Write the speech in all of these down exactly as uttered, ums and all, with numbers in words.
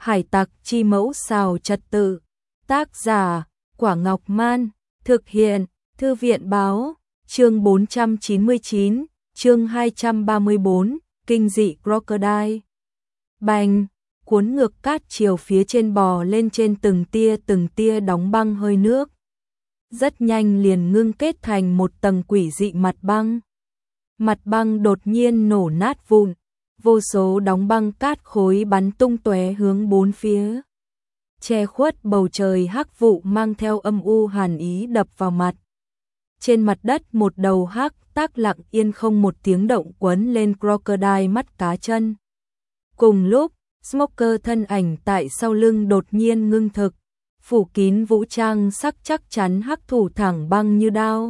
Hải tặc chi mẫu xào trật tự. Tác giả, Quả Ngọc Man. Thực hiện, Thư viện báo. Chương bốn trăm chín mươi chín, chương hai trăm ba mươi bốn, Kinh dị Crocodile. Bành, cuốn ngược cát chiều phía trên bò lên trên từng tia từng tia đóng băng hơi nước. Rất nhanh liền ngưng kết thành một tầng quỷ dị mặt băng. Mặt băng đột nhiên nổ nát vụn, vô số đóng băng cát khối bắn tung tóe hướng bốn phía. Che khuất bầu trời hắc vụ mang theo âm u hàn ý đập vào mặt. Trên mặt đất một đầu hắc tác lặng yên không một tiếng động quấn lên Crocodile mắt cá chân. Cùng lúc, Smoker thân ảnh tại sau lưng đột nhiên ngưng thực, phủ kín vũ trang sắc chắc chắn hắc thủ thẳng băng như đao.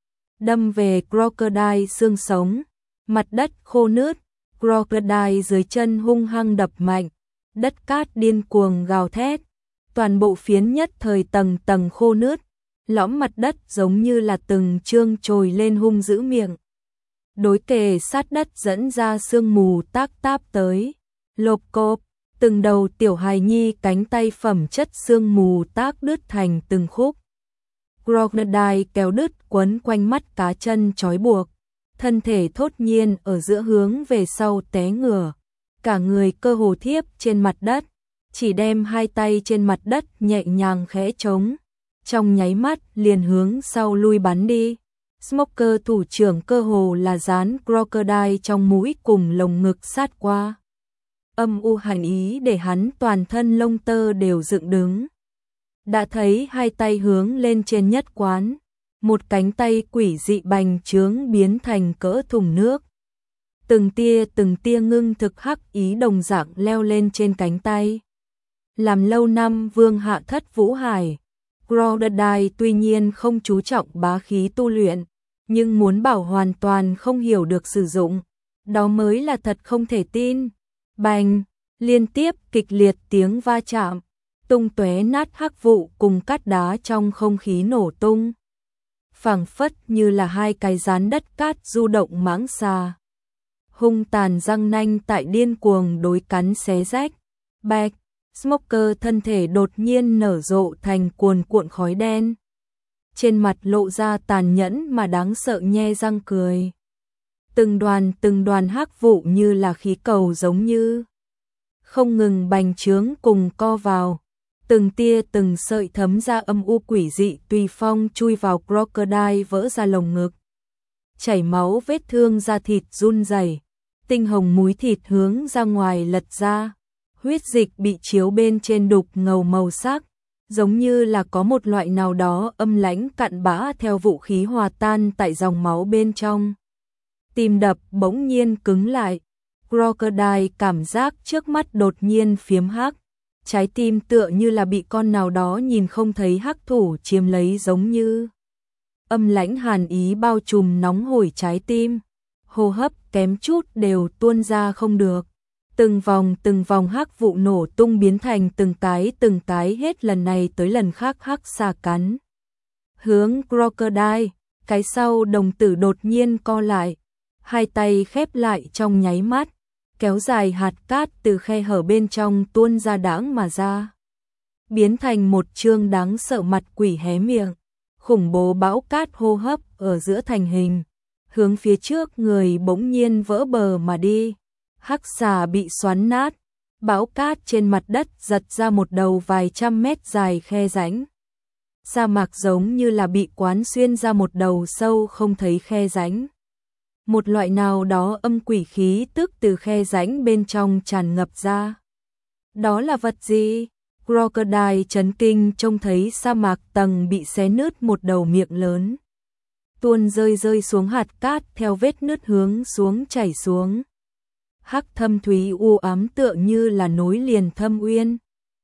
Đâm về Crocodile xương sống, mặt đất khô nứt, Crocodile dưới chân hung hăng đập mạnh, đất cát điên cuồng gào thét, toàn bộ phiến nhất thời tầng tầng khô nứt, lõm mặt đất giống như là từng trương trồi lên hung dữ miệng. Đối kề sát đất dẫn ra sương mù tác táp tới, lộp cộp, từng đầu tiểu hài nhi cánh tay phẩm chất sương mù tác đứt thành từng khúc. Crocodile kéo đứt quấn quanh mắt cá chân trói buộc, thân thể thốt nhiên ở giữa hướng về sau té ngửa, cả người cơ hồ thiếp trên mặt đất, chỉ đem hai tay trên mặt đất nhẹ nhàng khẽ trống, trong nháy mắt liền hướng sau lui bắn đi. Smoker thủ trưởng cơ hồ là dán Crocodile trong mũi cùng lồng ngực sát qua. Âm u hàn ý để hắn toàn thân lông tơ đều dựng đứng. Đã thấy hai tay hướng lên trên nhất quán, một cánh tay quỷ dị bành trướng biến thành cỡ thùng nước. Từng tia từng tia ngưng thực hắc ý đồng dạng leo lên trên cánh tay. Làm lâu năm vương hạ thất vũ hải, Crocodile tuy nhiên không chú trọng bá khí tu luyện, nhưng muốn bảo hoàn toàn không hiểu được sử dụng, đó mới là thật không thể tin. Bành, liên tiếp kịch liệt tiếng va chạm, tung tóe nát hắc vụ cùng cát đá trong không khí nổ tung. Phảng phất như là hai cái rán đất cát du động mãng xà. Hung tàn răng nanh tại điên cuồng đối cắn xé rách. Bạch, Smoker thân thể đột nhiên nở rộ thành cuồn cuộn khói đen. Trên mặt lộ ra tàn nhẫn mà đáng sợ nhe răng cười. Từng đoàn từng đoàn hắc vụ như là khí cầu giống như không ngừng bành trướng cùng co vào. Từng tia từng sợi thấm ra âm u quỷ dị tùy phong chui vào Crocodile vỡ ra lồng ngực. Chảy máu vết thương da thịt run rẩy, tinh hồng múi thịt hướng ra ngoài lật ra. Huyết dịch bị chiếu bên trên đục ngầu màu sắc, giống như là có một loại nào đó âm lãnh cặn bã theo vũ khí hòa tan tại dòng máu bên trong. Tim đập bỗng nhiên cứng lại, Crocodile cảm giác trước mắt đột nhiên phiếm hắc, trái tim tựa như là bị con nào đó nhìn không thấy hắc thủ chiếm lấy giống như. Âm lãnh hàn ý bao trùm nóng hổi trái tim, hô hấp kém chút đều tuôn ra không được. Từng vòng từng vòng hắc vụ nổ tung biến thành từng cái từng cái hết lần này tới lần khác hắc xà cắn. Hướng Crocodile, cái sau đồng tử đột nhiên co lại, hai tay khép lại trong nháy mắt, kéo dài hạt cát từ khe hở bên trong tuôn ra đãng mà ra. Biến thành một trương đáng sợ mặt quỷ hé miệng, khủng bố bão cát hô hấp ở giữa thành hình, hướng phía trước người bỗng nhiên vỡ bờ mà đi. Hắc xà bị xoắn nát, bão cát trên mặt đất giật ra một đầu vài trăm mét dài khe rãnh. Sa mạc giống như là bị quán xuyên ra một đầu sâu không thấy khe rãnh. Một loại nào đó âm quỷ khí tức từ khe rãnh bên trong tràn ngập ra. Đó là vật gì? Crocodile chấn kinh trông thấy sa mạc tầng bị xé nứt một đầu miệng lớn. Tuôn rơi rơi xuống hạt cát theo vết nứt hướng xuống chảy xuống. Hắc thâm thúy u ám tựa như là nối liền thâm uyên.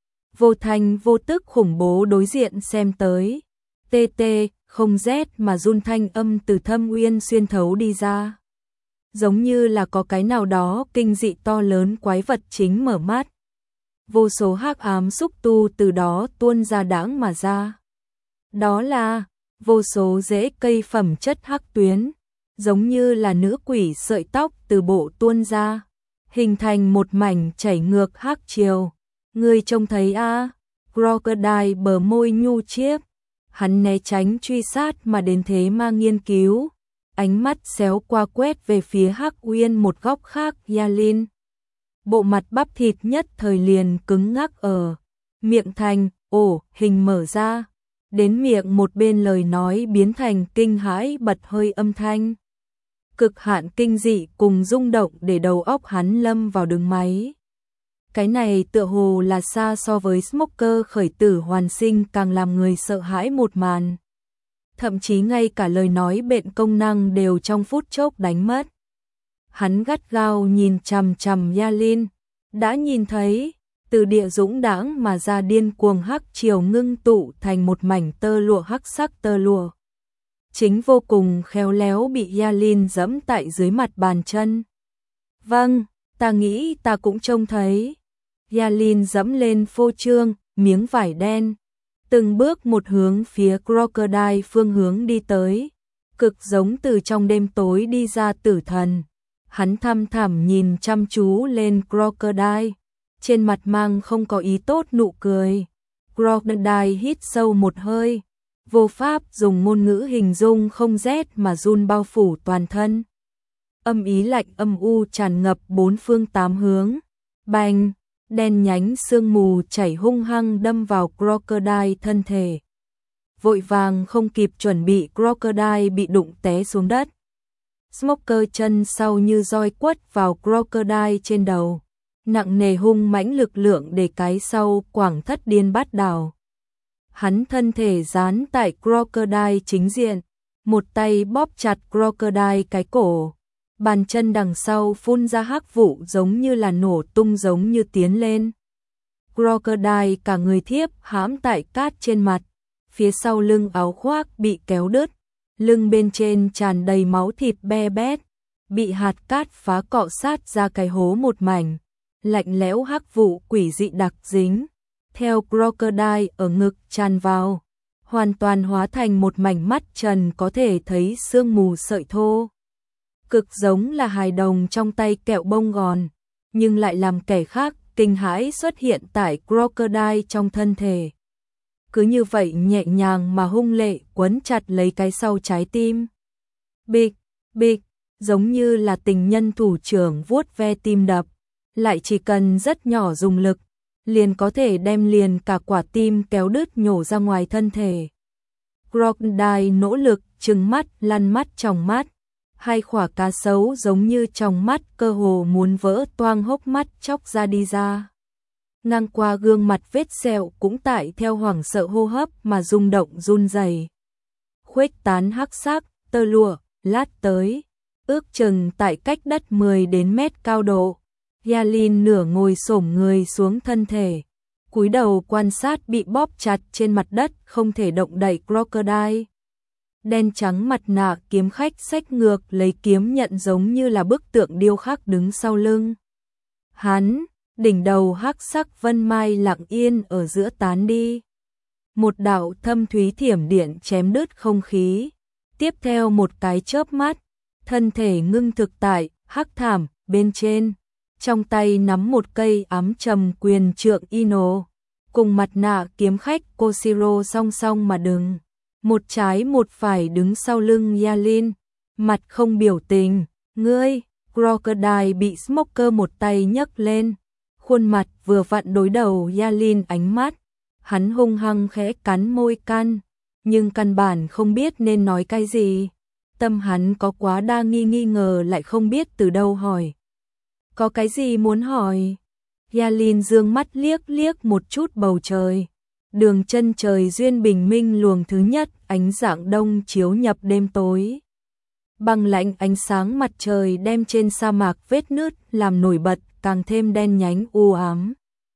Vô thành vô tức khủng bố đối diện xem tới. Tê tê, không rét mà run thanh âm từ thâm uyên xuyên thấu đi ra. Giống như là có cái nào đó kinh dị to lớn quái vật chính mở mắt. Vô số hắc ám xúc tu từ đó tuôn ra đãng mà ra. Đó là vô số rễ cây phẩm chất hắc tuyến, giống như là nữ quỷ sợi tóc từ bộ tuôn ra, hình thành một mảnh chảy ngược hắc chiều, Ngươi trông thấy a? À? Crocodile bờ môi nhu chiếc. Hắn né tránh truy sát mà đến thế mà nghiên cứu. Ánh mắt xéo qua quét về phía Hắc Uyên một góc khác. Yalin, bộ mặt bắp thịt nhất thời liền cứng ngắc ở miệng thành, ổ, hình mở ra. Đến miệng một bên lời nói biến thành kinh hãi bật hơi âm thanh. Cực hạn kinh dị cùng rung động để đầu óc hắn lâm vào đường máy. Cái này tựa hồ là xa so với Smoker khởi tử hoàn sinh càng làm người sợ hãi một màn. Thậm chí ngay cả lời nói bện công năng đều trong phút chốc đánh mất. Hắn gắt gao nhìn chằm chằm Yalin, đã nhìn thấy, từ địa dũng đãng mà ra điên cuồng hắc chiều ngưng tụ thành một mảnh tơ lụa hắc sắc tơ lụa. Chính vô cùng khéo léo bị Yalin giẫm tại dưới mặt bàn chân. Vâng, ta nghĩ ta cũng trông thấy. Yalin giẫm lên phô trương, miếng vải đen. Từng bước một hướng phía Crocodile phương hướng đi tới. Cực giống từ trong đêm tối đi ra tử thần. Hắn thăm thẳm nhìn chăm chú lên Crocodile. Trên mặt mang không có ý tốt nụ cười. Crocodile hít sâu một hơi. Vô pháp dùng ngôn ngữ hình dung không rét mà run bao phủ toàn thân. Âm ý lạnh âm u tràn ngập bốn phương tám hướng. Bành, đen nhánh sương mù chảy hung hăng đâm vào Crocodile thân thể. Vội vàng không kịp chuẩn bị, Crocodile bị đụng té xuống đất. Smoker chân sau như roi quất vào Crocodile trên đầu. Nặng nề hung mãnh lực lượng để cái sau quảng thất điên bát đảo. Hắn thân thể dán tại Crocodile chính diện, một tay bóp chặt Crocodile cái cổ, bàn chân đằng sau phun ra hắc vụ giống như là nổ tung giống như tiến lên. Crocodile cả người thiếp hãm tại cát trên mặt, phía sau lưng áo khoác bị kéo đứt, lưng bên trên tràn đầy máu thịt be bét, bị hạt cát phá cọ sát ra cái hố một mảnh, lạnh lẽo hắc vụ quỷ dị đặc dính. Theo Crocodile ở ngực tràn vào, hoàn toàn hóa thành một mảnh mắt trần có thể thấy sương mù sợi thô. Cực giống là hài đồng trong tay kẹo bông gòn, nhưng lại làm kẻ khác kinh hãi xuất hiện tại Crocodile trong thân thể. Cứ như vậy nhẹ nhàng mà hung lệ quấn chặt lấy cái sau trái tim. Bịch, bịch, giống như là tình nhân thủ trưởng vuốt ve tim đập, lại chỉ cần rất nhỏ dùng lực, liền có thể đem liền cả quả tim kéo đứt nhổ ra ngoài thân thể. Crocodile nỗ lực trừng mắt lăn mắt tròng mắt, hai khỏa cá sấu giống như tròng mắt cơ hồ muốn vỡ toang hốc mắt chóc ra đi ra. Ngang qua gương mặt vết sẹo cũng tại theo hoảng sợ hô hấp mà rung động run rẩy. Khuếch tán hắc sắc, tơ lụa, lát tới, ước chừng tại cách đất mười đến mét cao độ. Yalin nửa ngồi xổm người xuống thân thể, cúi đầu quan sát bị bóp chặt trên mặt đất không thể động đậy Crocodile. Đen trắng mặt nạ kiếm khách xách ngược lấy kiếm nhận giống như là bức tượng điêu khắc đứng sau lưng. Hắn, đỉnh đầu hắc sắc vân mai lặng yên ở giữa tán đi. Một đạo thâm thúy thiểm điện chém đứt không khí. Tiếp theo một cái chớp mắt, thân thể ngưng thực tại hắc thảm bên trên. Trong tay nắm một cây ám trầm quyền trượng Ino, cùng mặt nạ kiếm khách Koshiro song song mà đứng. Một trái một phải đứng sau lưng Yalin, mặt không biểu tình. Ngươi, Crocodile bị Smoker một tay nhấc lên, khuôn mặt vừa vặn đối đầu Yalin ánh mắt. Hắn hung hăng khẽ cắn môi căn, nhưng căn bản không biết nên nói cái gì. Tâm hắn có quá đa nghi nghi ngờ lại không biết từ đâu hỏi. Có cái gì muốn hỏi? Yalin dương mắt liếc liếc một chút bầu trời. Đường chân trời duyên bình minh luồng thứ nhất, ánh dạng đông chiếu nhập đêm tối. Băng lạnh ánh sáng mặt trời đem trên sa mạc vết nứt làm nổi bật, càng thêm đen nhánh u ám.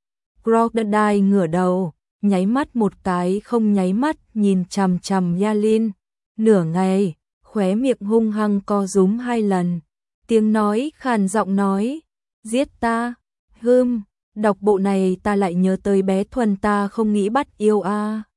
Crocodile ngửa đầu, nháy mắt một cái không nháy mắt nhìn chằm chằm Yalin. Nửa ngày, khóe miệng hung hăng co rúm hai lần. Tiếng nói khàn giọng nói, giết ta, hưm, đọc bộ này ta lại nhớ tới bé Thuần ta không nghĩ bắt yêu a.